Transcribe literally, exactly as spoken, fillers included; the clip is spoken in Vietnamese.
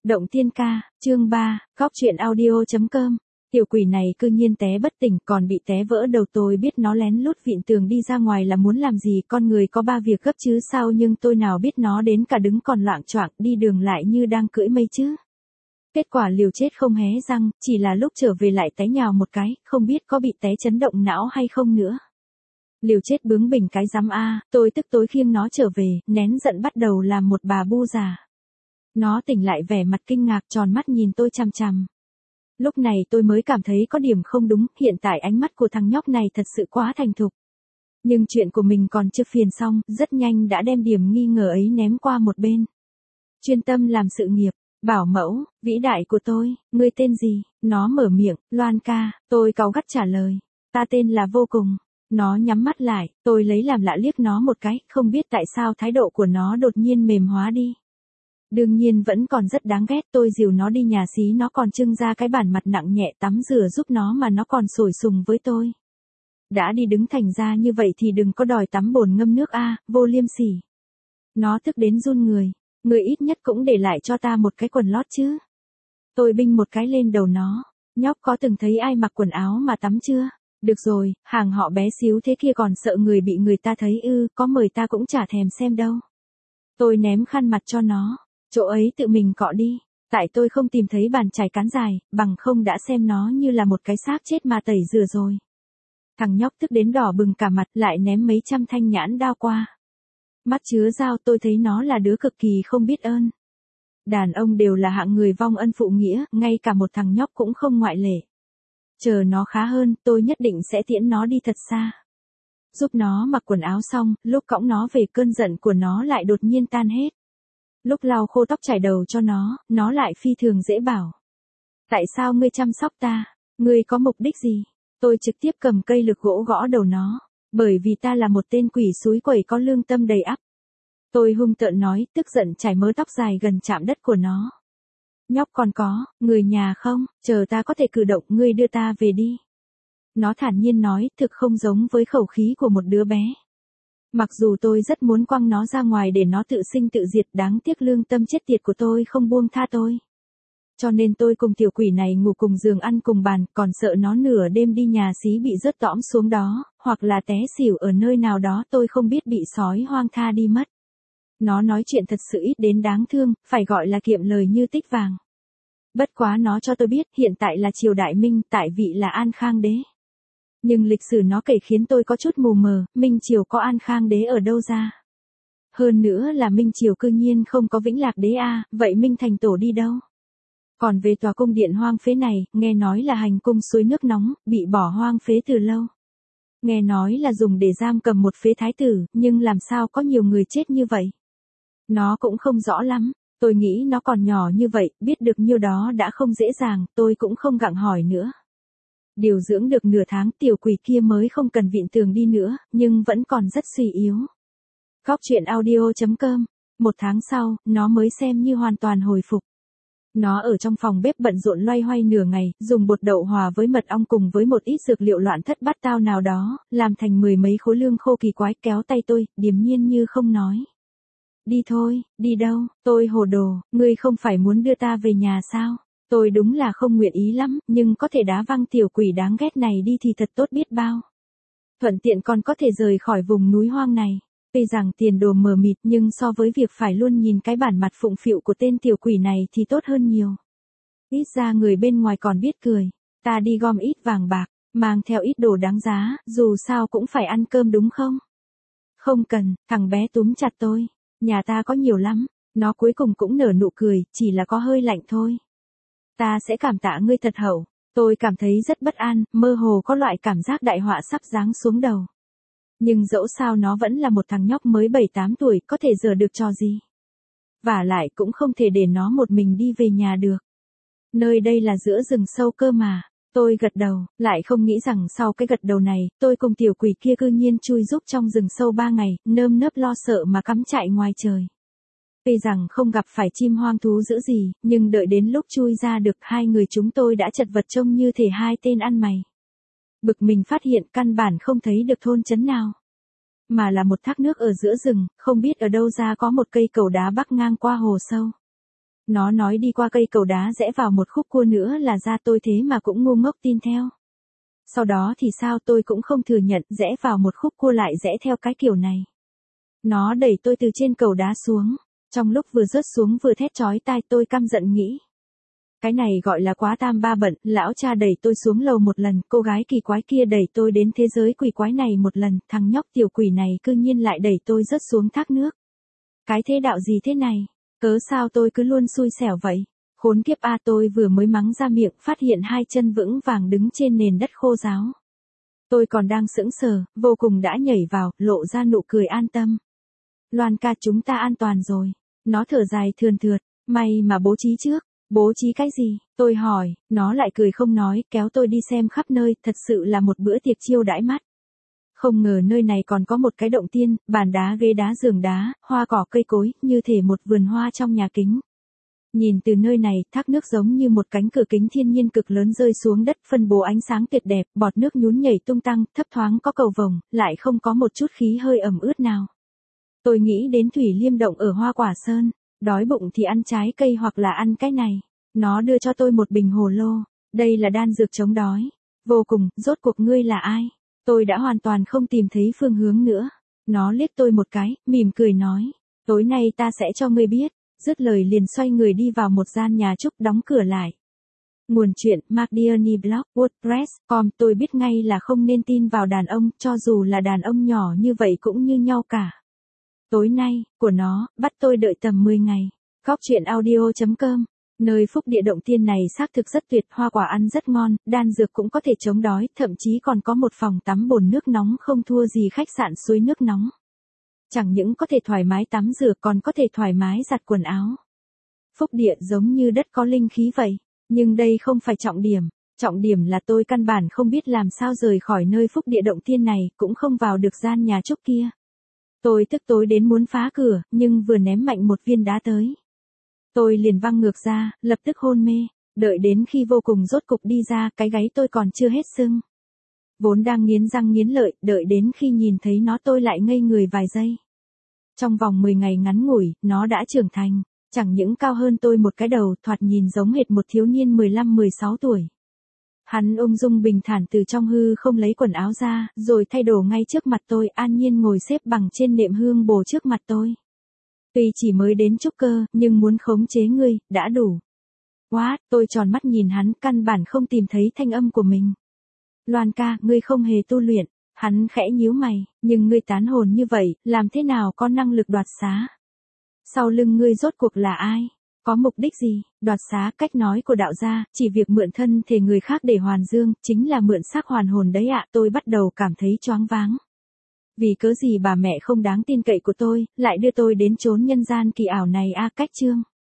Động Tiên Ca, chương ba, Cóc Truyện Audio chấm com. Tiểu quỷ này cư nhiên té bất tỉnh còn bị té vỡ đầu, tôi biết nó lén lút vịn tường đi ra ngoài là muốn làm gì, con người có ba việc gấp chứ sao, nhưng tôi nào biết nó đến cả đứng còn loạng choạng đi đường lại như đang cưỡi mây chứ. Kết quả liều chết không hé răng, chỉ là lúc trở về lại té nhào một cái, không biết có bị té chấn động não hay không nữa. Liều chết bướng bỉnh cái rắm a, tôi tức tối khiêng nó trở về, nén giận bắt đầu làm một bà bu già. Nó tỉnh lại vẻ mặt kinh ngạc tròn mắt nhìn tôi chằm chằm. Lúc này tôi mới cảm thấy có điểm không đúng, hiện tại ánh mắt của thằng nhóc này thật sự quá thành thục. Nhưng chuyện của mình còn chưa phiền xong, rất nhanh đã đem điểm nghi ngờ ấy ném qua một bên. Chuyên tâm làm sự nghiệp, bảo mẫu, vĩ đại của tôi, ngươi tên gì? Nó mở miệng, Loan ca, tôi cáu gắt trả lời. Ta tên là Vô Cùng. Nó nhắm mắt lại, tôi lấy làm lạ liếc nó một cái, không biết tại sao thái độ của nó đột nhiên mềm hóa đi. Đương nhiên vẫn còn rất đáng ghét, tôi dìu nó đi nhà xí nó còn trưng ra cái bản mặt nặng nhẹ tắm rửa giúp nó mà nó còn sủi sùng với tôi. Đã đi đứng thành ra như vậy thì đừng có đòi tắm bồn ngâm nước a, vô liêm sỉ. Nó tức đến run người, người ít nhất cũng để lại cho ta một cái quần lót chứ. Tôi binh một cái lên đầu nó, nhóc có từng thấy ai mặc quần áo mà tắm chưa? Được rồi, hàng họ bé xíu thế kia còn sợ người bị người ta thấy ư, có mời ta cũng chả thèm xem đâu. Tôi ném khăn mặt cho nó. Chỗ ấy tự mình cọ đi, tại tôi không tìm thấy bàn chải cán dài, bằng không đã xem nó như là một cái xác chết mà tẩy rửa rồi. Thằng nhóc tức đến đỏ bừng cả mặt lại ném mấy trăm thanh nhãn đao qua. Mắt chứa dao, tôi thấy nó là đứa cực kỳ không biết ơn. Đàn ông đều là hạng người vong ân phụ nghĩa, ngay cả một thằng nhóc cũng không ngoại lệ. Chờ nó khá hơn, tôi nhất định sẽ tiễn nó đi thật xa. Giúp nó mặc quần áo xong, lúc cõng nó về cơn giận của nó lại đột nhiên tan hết. Lúc lau khô tóc chải đầu cho nó, nó lại phi thường dễ bảo. Tại sao ngươi chăm sóc ta? Ngươi có mục đích gì? Tôi trực tiếp cầm cây lược gỗ gõ đầu nó. Bởi vì ta là một tên quỷ xúi quẩy có lương tâm đầy ắp. Tôi hung tợn nói, tức giận chải mớ tóc dài gần chạm đất của nó. Nhóc còn có, người nhà không? Chờ ta có thể cử động, ngươi đưa ta về đi. Nó thản nhiên nói, thực không giống với khẩu khí của một đứa bé. Mặc dù tôi rất muốn quăng nó ra ngoài để nó tự sinh tự diệt, đáng tiếc lương tâm chết tiệt của tôi không buông tha tôi. Cho nên tôi cùng tiểu quỷ này ngủ cùng giường ăn cùng bàn, còn sợ nó nửa đêm đi nhà xí bị rớt tõm xuống đó, hoặc là té xỉu ở nơi nào đó tôi không biết bị sói hoang tha đi mất. Nó nói chuyện thật sự ít đến đáng thương, phải gọi là kiệm lời như tích vàng. Bất quá nó cho tôi biết hiện tại là triều đại Minh, tại vị là An Khang đế. Nhưng lịch sử nó kể khiến tôi có chút mù mờ, Minh Triều có An Khang đế ở đâu ra? Hơn nữa là Minh Triều cư nhiên không có Vĩnh Lạc đế a, vậy Minh Thành Tổ đi đâu? Còn về tòa cung điện hoang phế này, nghe nói là hành cung suối nước nóng, bị bỏ hoang phế từ lâu. Nghe nói là dùng để giam cầm một phế thái tử, nhưng làm sao có nhiều người chết như vậy? Nó cũng không rõ lắm, tôi nghĩ nó còn nhỏ như vậy, biết được nhiêu đó đã không dễ dàng, tôi cũng không gặng hỏi nữa. Điều dưỡng được nửa tháng tiểu quỷ kia mới không cần vịn tường đi nữa, nhưng vẫn còn rất suy yếu. Cóc Truyện Audio chấm com. Một tháng sau, nó mới xem như hoàn toàn hồi phục. Nó ở trong phòng bếp bận rộn loay hoay nửa ngày, dùng bột đậu hòa với mật ong cùng với một ít dược liệu loạn thất bát tao nào đó, làm thành mười mấy khối lương khô kỳ quái, kéo tay tôi, điềm nhiên như không nói. Đi thôi, đi đâu? Tôi hồ đồ, ngươi không phải muốn đưa ta về nhà sao? Tôi đúng là không nguyện ý lắm, nhưng có thể đá văng tiểu quỷ đáng ghét này đi thì thật tốt biết bao. Thuận tiện còn có thể rời khỏi vùng núi hoang này. Tuy rằng tiền đồ mờ mịt nhưng so với việc phải luôn nhìn cái bản mặt phụng phịu của tên tiểu quỷ này thì tốt hơn nhiều. Ít ra người bên ngoài còn biết cười. Ta đi gom ít vàng bạc, mang theo ít đồ đáng giá, dù sao cũng phải ăn cơm đúng không? Không cần, thằng bé túm chặt tôi. Nhà ta có nhiều lắm. Nó cuối cùng cũng nở nụ cười, chỉ là có hơi lạnh thôi. Ta sẽ cảm tạ ngươi thật hậu. Tôi cảm thấy rất bất an, mơ hồ có loại cảm giác đại họa sắp giáng xuống đầu. Nhưng dẫu sao nó vẫn là một thằng nhóc mới bảy tám tuổi, có thể giở được trò gì. Vả lại cũng không thể để nó một mình đi về nhà được. Nơi đây là giữa rừng sâu cơ mà. Tôi gật đầu, lại không nghĩ rằng sau cái gật đầu này, tôi cùng tiểu quỷ kia cư nhiên chui rúc trong rừng sâu ba ngày, nơm nớp lo sợ mà cắm trại ngoài trời. Tuy rằng không gặp phải chim hoang thú dữ gì, nhưng đợi đến lúc chui ra được hai người chúng tôi đã chật vật trông như thể hai tên ăn mày. Bực mình phát hiện căn bản không thấy được thôn trấn nào. Mà là một thác nước ở giữa rừng, không biết ở đâu ra có một cây cầu đá bắc ngang qua hồ sâu. Nó nói đi qua cây cầu đá rẽ vào một khúc cua nữa là ra, tôi thế mà cũng ngu ngốc tin theo. Sau đó thì sao, tôi cũng không thừa nhận, rẽ vào một khúc cua lại rẽ theo cái kiểu này. Nó đẩy tôi từ trên cầu đá xuống. Trong lúc vừa rớt xuống vừa thét chói tai, tôi căm giận nghĩ. Cái này gọi là quá tam ba bận, lão cha đẩy tôi xuống lầu một lần, cô gái kỳ quái kia đẩy tôi đến thế giới quỷ quái này một lần, thằng nhóc tiểu quỷ này cư nhiên lại đẩy tôi rớt xuống thác nước. Cái thế đạo gì thế này? Cớ sao tôi cứ luôn xui xẻo vậy? Khốn kiếp a, tôi vừa mới mắng ra miệng, phát hiện hai chân vững vàng đứng trên nền đất khô ráo. Tôi còn đang sững sờ, vô cùng đã nhảy vào, lộ ra nụ cười an tâm. Loan ca, chúng ta an toàn rồi. Nó thở dài thườn thượt, may mà bố trí trước. Bố trí cái gì? Tôi hỏi, nó lại cười không nói, kéo tôi đi xem khắp nơi, thật sự là một bữa tiệc chiêu đãi mắt. Không ngờ nơi này còn có một cái động tiên, bàn đá ghế đá giường đá, hoa cỏ cây cối, như thể một vườn hoa trong nhà kính. Nhìn từ nơi này, thác nước giống như một cánh cửa kính thiên nhiên cực lớn rơi xuống đất, phân bố ánh sáng tuyệt đẹp, bọt nước nhún nhảy tung tăng, thấp thoáng có cầu vồng, lại không có một chút khí hơi ẩm ướt nào. Tôi nghĩ đến Thủy Liêm Động ở Hoa Quả Sơn, đói bụng thì ăn trái cây hoặc là ăn cái này. Nó đưa cho tôi một bình hồ lô, đây là đan dược chống đói. Vô cùng, rốt cuộc ngươi là ai? Tôi đã hoàn toàn không tìm thấy phương hướng nữa. Nó liếc tôi một cái, mỉm cười nói, tối nay ta sẽ cho ngươi biết. Dứt lời liền xoay người đi vào một gian nhà trúc, đóng cửa lại. Nguồn chuyện, McDiarny Blog, WordPress, com. Tôi biết ngay là không nên tin vào đàn ông, cho dù là đàn ông nhỏ như vậy cũng như nhau cả. Tối nay, của nó, bắt tôi đợi tầm mười ngày. Góc truyện audio chấm com. Nơi phúc địa động tiên này xác thực rất tuyệt, hoa quả ăn rất ngon, đan dược cũng có thể chống đói, thậm chí còn có một phòng tắm bồn nước nóng không thua gì khách sạn suối nước nóng. Chẳng những có thể thoải mái tắm rửa còn có thể thoải mái giặt quần áo. Phúc địa giống như đất có linh khí vậy, nhưng đây không phải trọng điểm. Trọng điểm là tôi căn bản không biết làm sao rời khỏi nơi phúc địa động tiên này, cũng không vào được gian nhà trúc kia. Tôi tức tối đến muốn phá cửa, nhưng vừa ném mạnh một viên đá tới. Tôi liền văng ngược ra, lập tức hôn mê, đợi đến khi vô cùng rốt cục đi ra, cái gáy tôi còn chưa hết sưng. Vốn đang nghiến răng nghiến lợi, đợi đến khi nhìn thấy nó tôi lại ngây người vài giây. Trong vòng mười ngày ngắn ngủi, nó đã trưởng thành, chẳng những cao hơn tôi một cái đầu, thoạt nhìn giống hệt một thiếu niên mười lăm mười sáu tuổi. Hắn ung dung bình thản từ trong hư không lấy quần áo ra, rồi thay đồ ngay trước mặt tôi, an nhiên ngồi xếp bằng trên nệm hương bồ trước mặt tôi. Tuy chỉ mới đến trúc cơ, nhưng muốn khống chế ngươi, đã đủ. What, tôi tròn mắt nhìn hắn, căn bản không tìm thấy thanh âm của mình. Loan ca, ngươi không hề tu luyện. Hắn khẽ nhíu mày, nhưng ngươi tán hồn như vậy, làm thế nào có năng lực đoạt xá? Sau lưng ngươi rốt cuộc là ai? Có mục đích gì? Đoạt xá, cách nói của đạo gia, chỉ việc mượn thân thể người khác để hoàn dương, chính là mượn xác hoàn hồn đấy ạ. Tôi bắt đầu cảm thấy choáng váng. Vì cớ gì bà mẹ không đáng tin cậy của tôi, lại đưa tôi đến chốn nhân gian kỳ ảo này a? Cách chương.